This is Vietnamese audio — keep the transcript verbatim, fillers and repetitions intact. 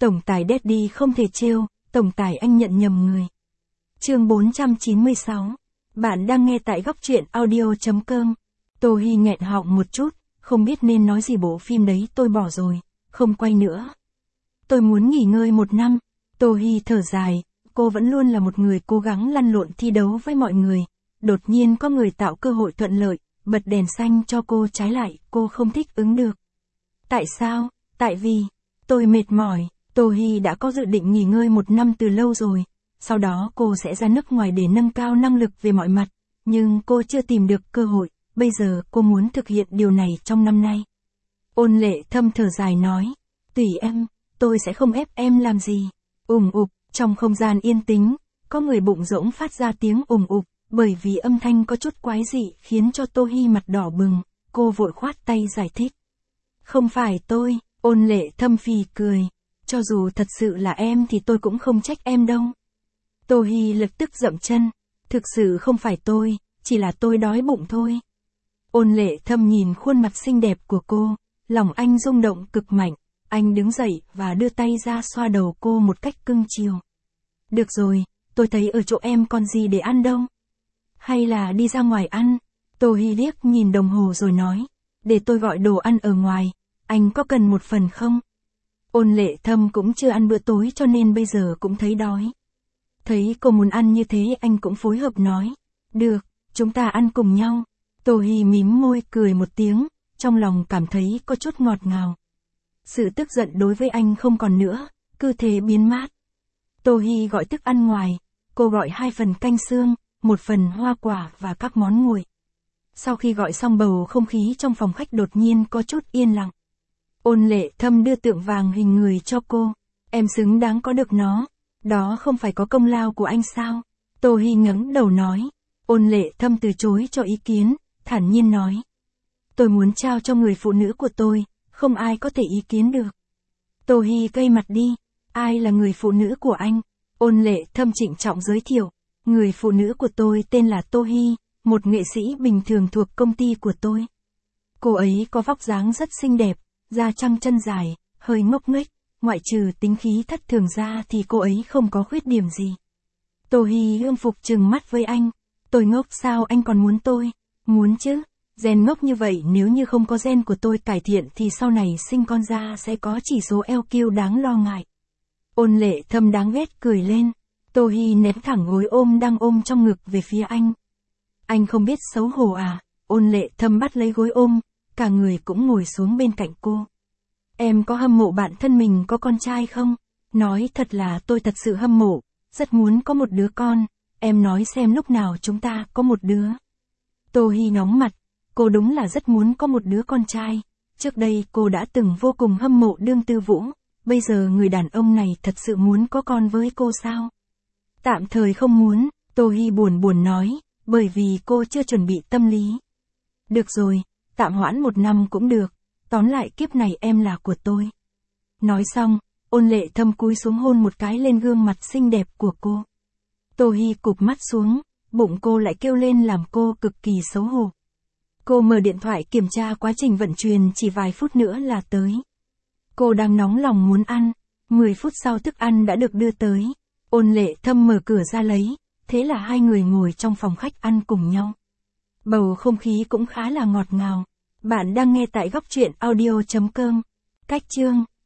Tổng tài Daddy không thể trêu, tổng tài anh nhận nhầm người. Chương bốn trăm chín mươi sáu. Bạn đang nghe tại góc truyện audio chấm com. Tô Hi nghẹn họng một chút, không biết nên nói gì, bộ phim đấy tôi bỏ rồi, không quay nữa. Tôi muốn nghỉ ngơi một năm. Tô Hi thở dài, cô vẫn luôn là một người cố gắng lăn lộn thi đấu với mọi người. Đột nhiên có người tạo cơ hội thuận lợi, bật đèn xanh cho cô, trái lại, cô không thích ứng được. Tại sao? Tại vì, tôi mệt mỏi. Tô Hi đã có dự định nghỉ ngơi một năm từ lâu rồi, sau đó cô sẽ ra nước ngoài để nâng cao năng lực về mọi mặt, nhưng cô chưa tìm được cơ hội, bây giờ cô muốn thực hiện điều này trong năm nay. Ôn Lệ Thâm thở dài nói, tùy em, tôi sẽ không ép em làm gì. Ùng ục, trong không gian yên tĩnh, có người bụng rỗng phát ra tiếng ùng ục, bởi vì âm thanh có chút quái dị khiến cho Tô Hi mặt đỏ bừng, cô vội khoát tay giải thích. Không phải tôi, Ôn Lệ Thâm phì cười. Cho dù thật sự là em thì tôi cũng không trách em đâu. Tô Hi lập tức dậm chân. Thực sự không phải tôi, chỉ là tôi đói bụng thôi. Ôn Lệ Thâm nhìn khuôn mặt xinh đẹp của cô, lòng anh rung động cực mạnh. Anh đứng dậy và đưa tay ra xoa đầu cô một cách cưng chiều. Được rồi, tôi thấy ở chỗ em còn gì để ăn đâu. Hay là đi ra ngoài ăn? Tô Hi liếc nhìn đồng hồ rồi nói. Để tôi gọi đồ ăn ở ngoài, anh có cần một phần không? Ôn Lệ Thâm cũng chưa ăn bữa tối cho nên bây giờ cũng thấy đói. Thấy cô muốn ăn như thế anh cũng phối hợp nói. Được, chúng ta ăn cùng nhau. Tô Hi mím môi cười một tiếng, trong lòng cảm thấy có chút ngọt ngào. Sự tức giận đối với anh không còn nữa, cứ thế biến mất. Tô Hi gọi thức ăn ngoài, cô gọi hai phần canh xương, một phần hoa quả và các món nguội. Sau khi gọi xong bầu không khí trong phòng khách đột nhiên có chút yên lặng. Ôn Lệ Thâm đưa tượng vàng hình người cho cô. Em xứng đáng có được nó. Đó không phải có công lao của anh sao? Tô Hi ngẩng đầu nói. Ôn Lệ Thâm từ chối cho ý kiến, thản nhiên nói. Tôi muốn trao cho người phụ nữ của tôi, không ai có thể ý kiến được. Tô Hi cay mặt đi. Ai là người phụ nữ của anh? Ôn Lệ Thâm trịnh trọng giới thiệu. Người phụ nữ của tôi tên là Tô Hi, một nghệ sĩ bình thường thuộc công ty của tôi. Cô ấy có vóc dáng rất xinh đẹp, da trăng chân dài, hơi ngốc nghếch, ngoại trừ tính khí thất thường ra thì cô ấy không có khuyết điểm gì. Tô Hi ương phục trừng mắt với anh. Tôi ngốc sao anh còn muốn tôi? Muốn chứ, gen ngốc như vậy nếu như không có gen của tôi cải thiện thì sau này sinh con ra sẽ có chỉ số e quy đáng lo ngại. Ôn Lệ Thâm đáng ghét cười lên. Tô Hi ném thẳng gối ôm đang ôm trong ngực về phía anh. Anh không biết xấu hổ à? Ôn Lệ Thâm bắt lấy gối ôm, cả người cũng ngồi xuống bên cạnh cô. Em có hâm mộ bạn thân mình có con trai không? Nói thật là tôi thật sự hâm mộ, rất muốn có một đứa con, em nói xem lúc nào chúng ta có một đứa. Tô Hi nóng mặt, cô đúng là rất muốn có một đứa con trai, trước đây cô đã từng vô cùng hâm mộ Đương Tư Vũ, bây giờ người đàn ông này thật sự muốn có con với cô sao? Tạm thời không muốn, Tô Hi buồn buồn nói, bởi vì cô chưa chuẩn bị tâm lý. Được rồi, tạm hoãn một năm cũng được, tóm lại kiếp này em là của tôi. Nói xong, Ôn Lệ Thâm cúi xuống hôn một cái lên gương mặt xinh đẹp của cô. Tô Hi cụp mắt xuống, bụng cô lại kêu lên làm cô cực kỳ xấu hổ. Cô mở điện thoại kiểm tra quá trình vận chuyển, chỉ vài phút nữa là tới. Cô đang nóng lòng muốn ăn, mười phút sau thức ăn đã được đưa tới. Ôn Lệ Thâm mở cửa ra lấy, thế là hai người ngồi trong phòng khách ăn cùng nhau. Bầu không khí cũng khá là ngọt ngào. Bạn đang nghe tại góc truyện audio chấm com. Cách chương